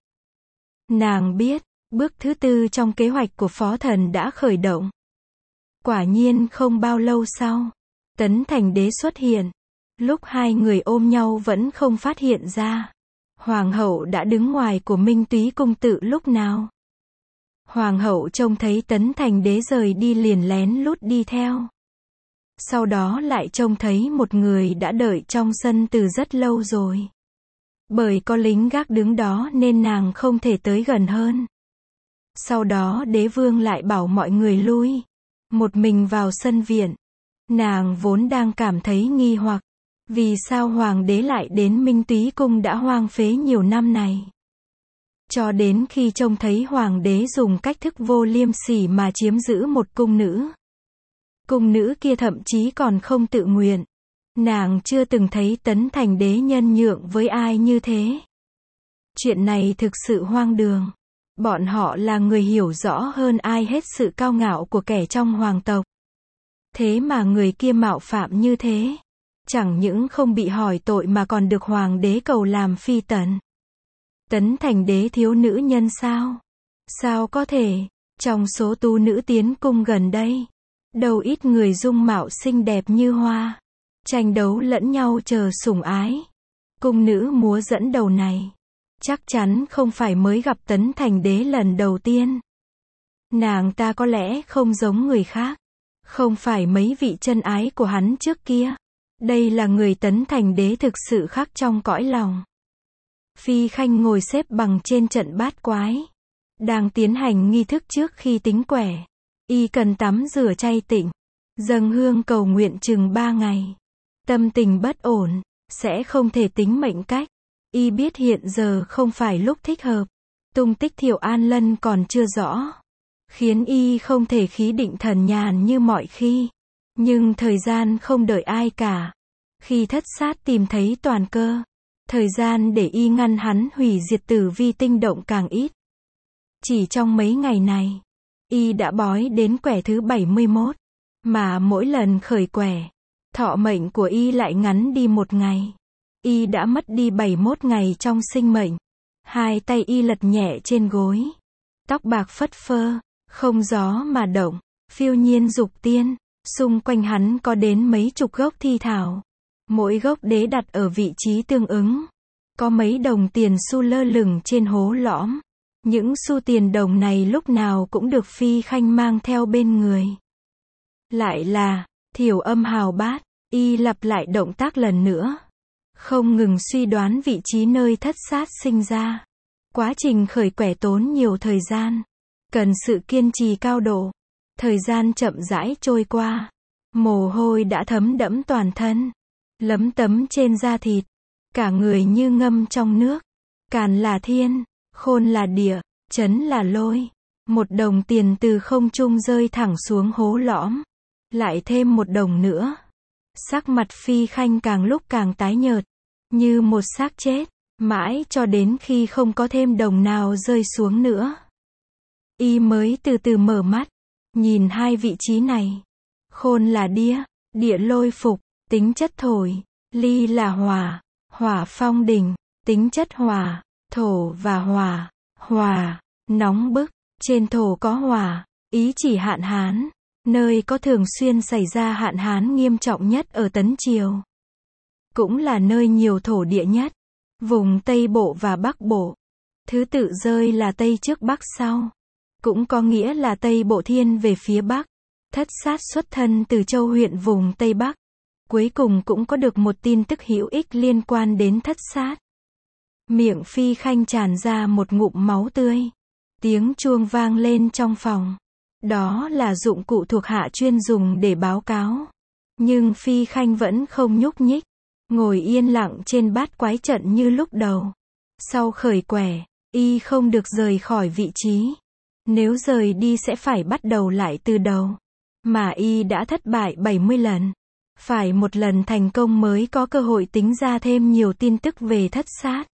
Nàng biết, bước thứ tư trong kế hoạch của Phó Thần đã khởi động. Quả nhiên không bao lâu sau, Tấn Thành Đế xuất hiện. Lúc hai người ôm nhau vẫn không phát hiện ra. Hoàng hậu đã đứng ngoài của Minh Túy cung tự lúc nào. Hoàng hậu trông thấy Tấn Thành Đế rời đi liền lén lút đi theo. Sau đó lại trông thấy một người đã đợi trong sân từ rất lâu rồi. Bởi có lính gác đứng đó nên nàng không thể tới gần hơn. Sau đó đế vương lại bảo mọi người lui. Một mình vào sân viện. Nàng vốn đang cảm thấy nghi hoặc. Vì sao hoàng đế lại đến Minh Túy cung đã hoang phế nhiều năm này? Cho đến khi trông thấy hoàng đế dùng cách thức vô liêm sỉ mà chiếm giữ một cung nữ. Cung nữ kia thậm chí còn không tự nguyện. Nàng chưa từng thấy Tấn Thành Đế nhân nhượng với ai như thế. Chuyện này thực sự hoang đường. Bọn họ là người hiểu rõ hơn ai hết sự cao ngạo của kẻ trong hoàng tộc. Thế mà người kia mạo phạm như thế. Chẳng những không bị hỏi tội mà còn được hoàng đế cầu làm phi tần. Tấn Thành Đế thiếu nữ nhân sao? Sao có thể? Trong số tu nữ tiến cung gần đây, đâu ít người dung mạo xinh đẹp như hoa, tranh đấu lẫn nhau chờ sủng ái. Cung nữ múa dẫn đầu này, chắc chắn không phải mới gặp Tấn Thành Đế lần đầu tiên. Nàng ta có lẽ không giống người khác, không phải mấy vị chân ái của hắn trước kia. Đây là người Tấn Thành Đế thực sự khác trong cõi lòng. Phi Khanh ngồi xếp bằng trên trận bát quái, đang tiến hành nghi thức trước khi tính quẻ. Y cần tắm rửa chay tịnh, dâng hương cầu nguyện chừng ba ngày. Tâm tình bất ổn, sẽ không thể tính mệnh cách. Y biết hiện giờ không phải lúc thích hợp. Tung tích Thiệu An Lân còn chưa rõ, khiến Y không thể khí định thần nhàn như mọi khi. Nhưng thời gian không đợi ai cả. Khi thất sát tìm thấy toàn cơ, thời gian để Y ngăn hắn hủy diệt Tử Vi tinh động càng ít. Chỉ trong mấy ngày này, Y đã bói đến quẻ thứ bảy mươi mốt, mà mỗi lần khởi quẻ, thọ mệnh của Y lại ngắn đi một ngày. Y đã mất đi bảy mươi mốt ngày trong sinh mệnh. Hai tay Y lật nhẹ trên gối, tóc bạc phất phơ, không gió mà động, phiêu nhiên dục tiên. Xung quanh hắn có đến mấy chục gốc thi thảo, mỗi gốc đế đặt ở vị trí tương ứng. Có mấy đồng tiền xu lơ lửng trên hố lõm. Những xu tiền đồng này lúc nào cũng được Phi Khanh mang theo bên người. Lại là Thiểu Âm Hào Bát. Y lặp lại động tác lần nữa, không ngừng suy đoán vị trí nơi thất sát sinh ra. Quá trình khởi quẻ tốn nhiều thời gian, cần sự kiên trì cao độ. Thời gian chậm rãi trôi qua, mồ hôi đã thấm đẫm toàn thân, lấm tấm trên da thịt, cả người như ngâm trong nước. Càn là thiên, khôn là địa, chấn là lôi. Một đồng tiền từ không trung rơi thẳng xuống hố lõm. Lại thêm một đồng nữa. Sắc mặt Phi Khanh càng lúc càng tái nhợt, như một xác chết, mãi cho đến khi không có thêm đồng nào rơi xuống nữa. Y mới từ từ mở mắt, nhìn hai vị trí này. Khôn là đĩa, địa lôi phục, tính chất thổi. Ly là hỏa, hỏa phong đỉnh, tính chất hỏa. Thổ và hỏa, hỏa, nóng bức. Trên thổ có hỏa, ý chỉ hạn hán, nơi có thường xuyên xảy ra hạn hán nghiêm trọng nhất ở Tấn Triều. Cũng là nơi nhiều thổ địa nhất. Vùng Tây Bộ và Bắc Bộ. Thứ tự rơi là Tây trước Bắc sau. Cũng có nghĩa là Tây Bộ thiên về phía Bắc. Thất sát xuất thân từ Châu huyện vùng Tây Bắc. Cuối cùng cũng có được một tin tức hữu ích liên quan đến thất sát. Miệng Phi Khanh tràn ra một ngụm máu tươi. Tiếng chuông vang lên trong phòng. Đó là dụng cụ thuộc hạ chuyên dùng để báo cáo. Nhưng Phi Khanh vẫn không nhúc nhích. Ngồi yên lặng trên bát quái trận như lúc đầu. Sau khởi quẻ, y không được rời khỏi vị trí. Nếu rời đi sẽ phải bắt đầu lại từ đầu. Mà y đã thất bại bảy mươi lần. Phải một lần thành công mới có cơ hội tính ra thêm nhiều tin tức về thất sát.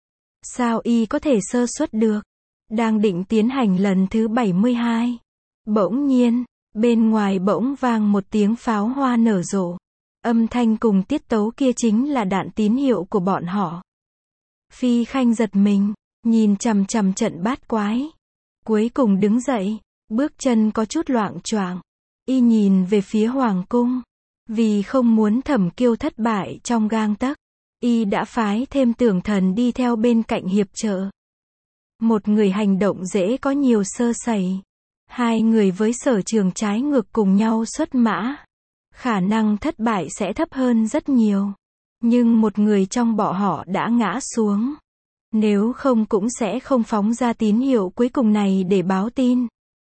Sao y có thể sơ suất được? Đang định tiến hành lần thứ bảy mươi hai. Bỗng nhiên, bên ngoài bỗng vang một tiếng pháo hoa nở rộ. Âm thanh cùng tiết tấu kia chính là đạn tín hiệu của bọn họ. Phi Khanh giật mình, nhìn chằm chằm trận bát quái. Cuối cùng đứng dậy, bước chân có chút loạng choạng. Y nhìn về phía hoàng cung. Vì không muốn Thẩm Kiêu thất bại trong gang tấc, y đã phái thêm Tưởng Thần đi theo bên cạnh hiệp trợ. Một người hành động dễ có nhiều sơ sẩy. Hai người với sở trường trái ngược cùng nhau xuất mã. Khả năng thất bại sẽ thấp hơn rất nhiều. Nhưng một người trong bọn họ đã ngã xuống. Nếu không cũng sẽ không phóng ra tín hiệu cuối cùng này để báo tin.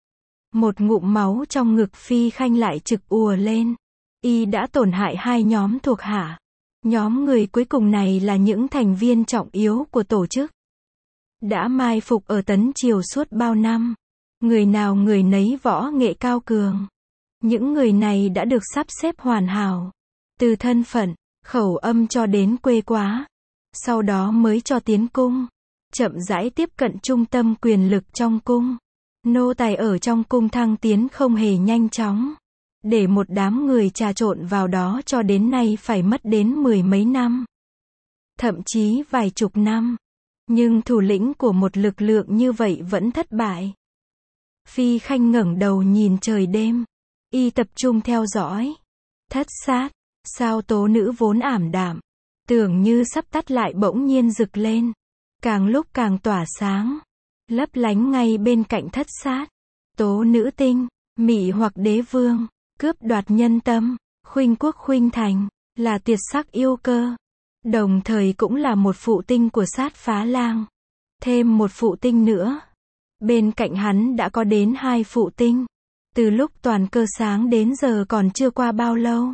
Một ngụm máu trong ngực Phi Khanh lại trực ùa lên. Y đã tổn hại hai nhóm thuộc hạ. Nhóm người cuối cùng này là những thành viên trọng yếu của tổ chức. Đã mai phục ở Tấn Triều suốt bao năm. Người nào người nấy võ nghệ cao cường. Những người này đã được sắp xếp hoàn hảo. Từ thân phận, khẩu âm cho đến quê quá. Sau đó mới cho tiến cung. Chậm rãi tiếp cận trung tâm quyền lực trong cung. Nô tài ở trong cung thăng tiến không hề nhanh chóng. Để một đám người trà trộn vào đó cho đến nay phải mất đến mười mấy năm. Thậm chí vài chục năm. Nhưng thủ lĩnh của một lực lượng như vậy vẫn thất bại. Phi Khanh ngẩng đầu nhìn trời đêm. Y tập trung theo dõi. Thất sát. Sao tố nữ vốn ảm đạm. Tưởng như sắp tắt lại bỗng nhiên rực lên. Càng lúc càng tỏa sáng. Lấp lánh ngay bên cạnh thất sát. Tố nữ tinh. Mị hoặc đế vương. Cướp đoạt nhân tâm. Khuynh quốc khuynh thành. Là tuyệt sắc yêu cơ. Đồng thời cũng là một phụ tinh của sát phá lang. Thêm một phụ tinh nữa. Bên cạnh hắn đã có đến hai phụ tinh. Từ lúc toàn cơ sáng đến giờ còn chưa qua bao lâu.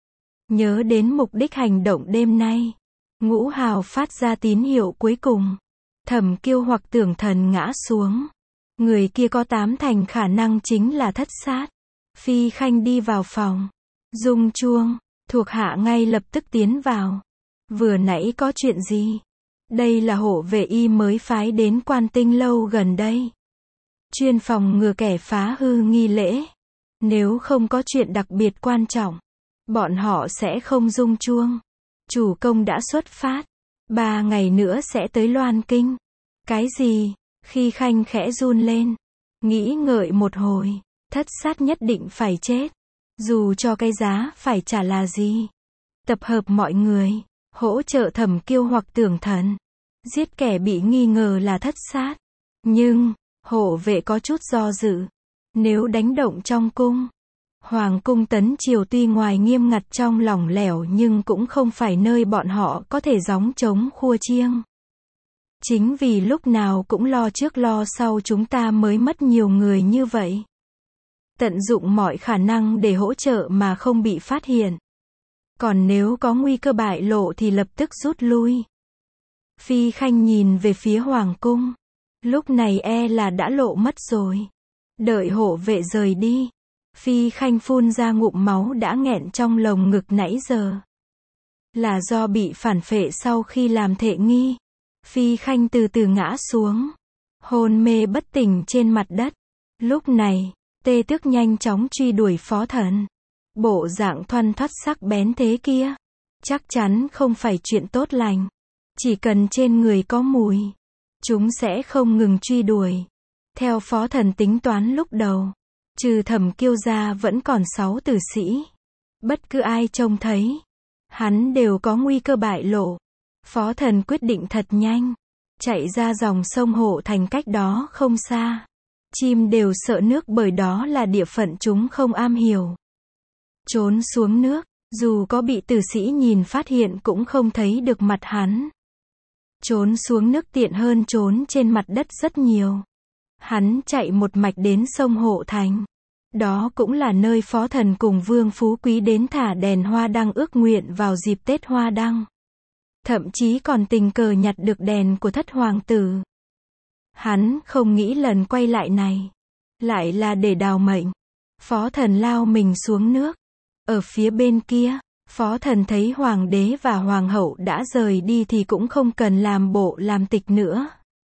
Nhớ đến mục đích hành động đêm nay. Ngũ Hào phát ra tín hiệu cuối cùng. Thẩm Kiêu hoặc Tưởng Thần ngã xuống. Người kia có tám thành khả năng chính là thất sát. Phi Khanh đi vào phòng. Rung chuông. Thuộc hạ ngay lập tức tiến vào. Vừa nãy có chuyện gì? Đây là hộ vệ y mới phái đến Quan Tinh lâu gần đây. Chuyên phòng ngừa kẻ phá hư nghi lễ. Nếu không có chuyện đặc biệt quan trọng, bọn họ sẽ không rung chuông. Chủ công đã xuất phát. Ba ngày nữa sẽ tới Loan Kinh. Cái gì? Khi Khanh khẽ run lên. Nghĩ ngợi một hồi. Thất sát nhất định phải chết. Dù cho cái giá phải trả là gì. Tập hợp mọi người. Hỗ trợ Thẩm Kiêu hoặc Tưởng Thần. Giết kẻ bị nghi ngờ là thất sát. Nhưng, hộ vệ có chút do dự. Nếu đánh động trong cung. Hoàng cung Tấn Triều tuy ngoài nghiêm ngặt trong lỏng lẻo nhưng cũng không phải nơi bọn họ có thể gióng trống khua chiêng. Chính vì lúc nào cũng lo trước lo sau chúng ta mới mất nhiều người như vậy. Tận dụng mọi khả năng để hỗ trợ mà không bị phát hiện. Còn nếu có nguy cơ bại lộ thì lập tức rút lui. Phi Khanh nhìn về phía Hoàng cung. Lúc này e là đã lộ mất rồi. Đợi hộ vệ rời đi. Phi Khanh phun ra ngụm máu đã nghẹn trong lồng ngực nãy giờ. Là do bị phản phệ sau khi làm thệ nghi. Phi Khanh từ từ ngã xuống. Hôn mê bất tỉnh trên mặt đất. Lúc này, Tê Tước nhanh chóng truy đuổi Phó Thần. Bộ dạng thoăn thoắt sắc bén thế kia. Chắc chắn không phải chuyện tốt lành. Chỉ cần trên người có mùi. Chúng sẽ không ngừng truy đuổi. Theo Phó Thần tính toán lúc đầu. Trừ Thẩm Kiêu ra vẫn còn sáu tử sĩ. Bất cứ ai trông thấy. Hắn đều có nguy cơ bại lộ. Phó Thần quyết định thật nhanh, chạy ra dòng sông Hộ Thành cách đó không xa. Chim đều sợ nước bởi đó là địa phận chúng không am hiểu. Trốn xuống nước, dù có bị tử sĩ nhìn phát hiện cũng không thấy được mặt hắn. Trốn xuống nước tiện hơn trốn trên mặt đất rất nhiều. Hắn chạy một mạch đến sông Hộ Thành. Đó cũng là nơi Phó Thần cùng Vương Phú Quý đến thả đèn hoa đăng ước nguyện vào dịp Tết Hoa Đăng. Thậm chí còn tình cờ nhặt được đèn của thất hoàng tử. Hắn không nghĩ lần quay lại này lại là để đào mệnh. Phó Thần lao mình xuống nước. Ở phía bên kia, Phó Thần thấy hoàng đế và hoàng hậu đã rời đi thì cũng không cần làm bộ làm tịch nữa.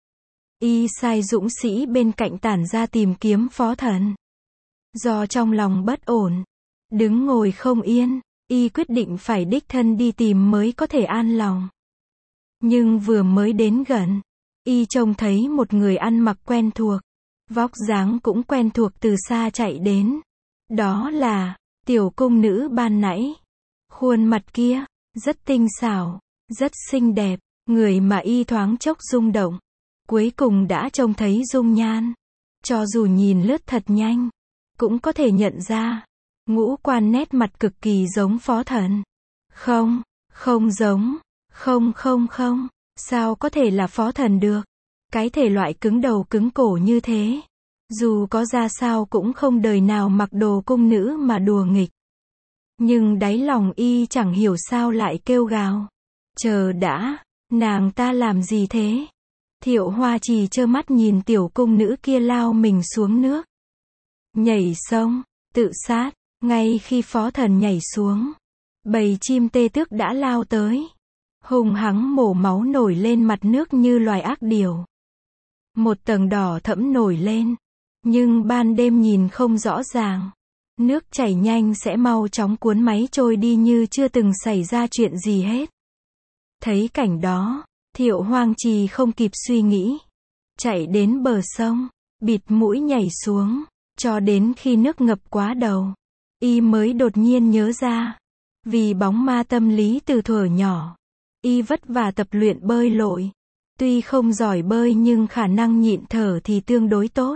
Y sai dũng sĩ bên cạnh tản ra tìm kiếm Phó Thần. Do trong lòng bất ổn, đứng ngồi không yên, Y quyết định phải đích thân đi tìm mới có thể an lòng. Nhưng vừa mới đến gần, Y trông thấy một người ăn mặc quen thuộc, vóc dáng cũng quen thuộc từ xa chạy đến. Đó là tiểu cung nữ ban nãy. Khuôn mặt kia rất tinh xảo, rất xinh đẹp, người mà Y thoáng chốc rung động, cuối cùng đã trông thấy dung nhan. Cho dù nhìn lướt thật nhanh, cũng có thể nhận ra, ngũ quan nét mặt cực kỳ giống Phó Thần. Không, không giống, không không không, sao có thể là Phó Thần được? Cái thể loại cứng đầu cứng cổ như thế, dù có ra sao cũng không đời nào mặc đồ cung nữ mà đùa nghịch. Nhưng đáy lòng Y chẳng hiểu sao lại kêu gào. Chờ đã, nàng ta làm gì thế? Thiệu Hoa Trì trơ mắt nhìn tiểu cung nữ kia lao mình xuống nước. Nhảy sông, tự sát. Ngay khi Phó Thần nhảy xuống, bầy chim tê tước đã lao tới. Hùng hắng mổ máu nổi lên mặt nước như loài ác điểu. Một tầng đỏ thẫm nổi lên, nhưng ban đêm nhìn không rõ ràng. Nước chảy nhanh sẽ mau chóng cuốn máy trôi đi như chưa từng xảy ra chuyện gì hết. Thấy cảnh đó, Thiệu Hoang Trì không kịp suy nghĩ. Chạy đến bờ sông, bịt mũi nhảy xuống, cho đến khi nước ngập quá đầu. Y mới đột nhiên nhớ ra. Vì bóng ma tâm lý từ thuở nhỏ, Y vất vả tập luyện bơi lội. Tuy không giỏi bơi nhưng khả năng nhịn thở thì tương đối tốt.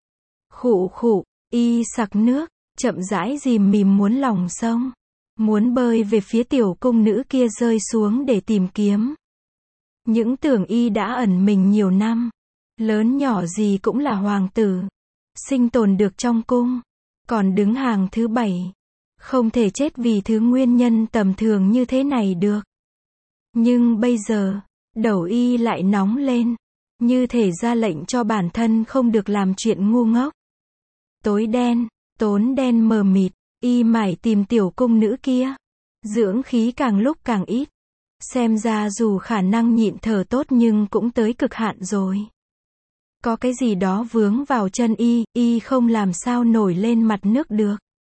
Khụ khụ, Y sặc nước, chậm rãi rìm mìm muốn lòng sông. Muốn bơi về phía tiểu cung nữ kia rơi xuống để tìm kiếm. Những tưởng Y đã ẩn mình nhiều năm. Lớn nhỏ gì cũng là hoàng tử. Sinh tồn được trong cung. Còn đứng hàng thứ bảy. Không thể chết vì thứ nguyên nhân tầm thường như thế này được. Nhưng bây giờ, đầu Y lại nóng lên. Như thể ra lệnh cho bản thân không được làm chuyện ngu ngốc. Tối đen, tốn đen mờ mịt, Y mải tìm tiểu cung nữ kia. Dưỡng khí càng lúc càng ít. Xem ra dù khả năng nhịn thở tốt nhưng cũng tới cực hạn rồi. Có cái gì đó vướng vào chân Y, Y không làm sao nổi lên mặt nước được.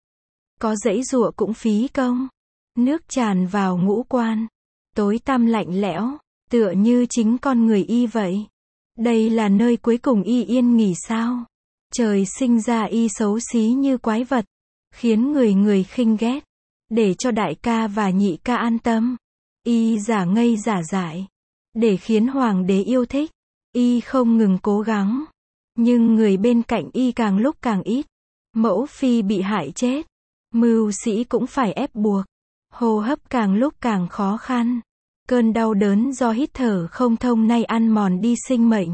Có giãy giụa cũng phí công. Nước tràn vào ngũ quan. Tối tăm lạnh lẽo, tựa như chính con người Y vậy. Đây là nơi cuối cùng Y yên nghỉ sao? Trời sinh ra Y xấu xí như quái vật, khiến người người khinh ghét. Để cho đại ca và nhị ca an tâm, Y giả ngây giả dại. Để khiến hoàng đế yêu thích, Y không ngừng cố gắng. Nhưng người bên cạnh Y càng lúc càng ít. Mẫu phi bị hại chết. Mưu sĩ cũng phải ép buộc. Hô hấp càng lúc càng khó khăn. Cơn đau đớn do hít thở không thông nay ăn mòn đi sinh mệnh.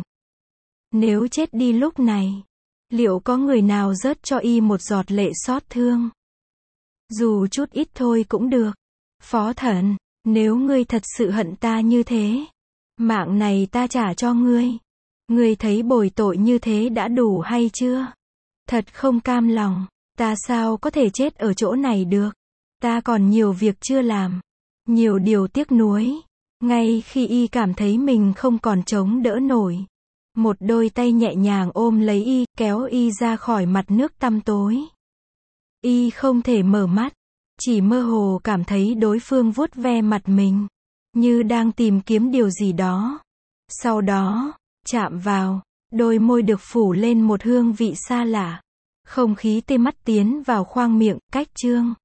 Nếu chết đi lúc này, liệu có người nào rớt cho Y một giọt lệ xót thương? Dù chút ít thôi cũng được. Phó Thần, nếu ngươi thật sự hận ta như thế, mạng này ta trả cho ngươi. Ngươi thấy bồi tội như thế đã đủ hay chưa? Thật không cam lòng, ta sao có thể chết ở chỗ này được? Ta còn nhiều việc chưa làm, nhiều điều tiếc nuối. Ngay khi Y cảm thấy mình không còn chống đỡ nổi, một đôi tay nhẹ nhàng ôm lấy Y, kéo Y ra khỏi mặt nước tăm tối. Y không thể mở mắt, chỉ mơ hồ cảm thấy đối phương vuốt ve mặt mình, như đang tìm kiếm điều gì đó. Sau đó, chạm vào, đôi môi được phủ lên một hương vị xa lạ. Không khí tê mắt tiến vào khoang miệng, cách chương.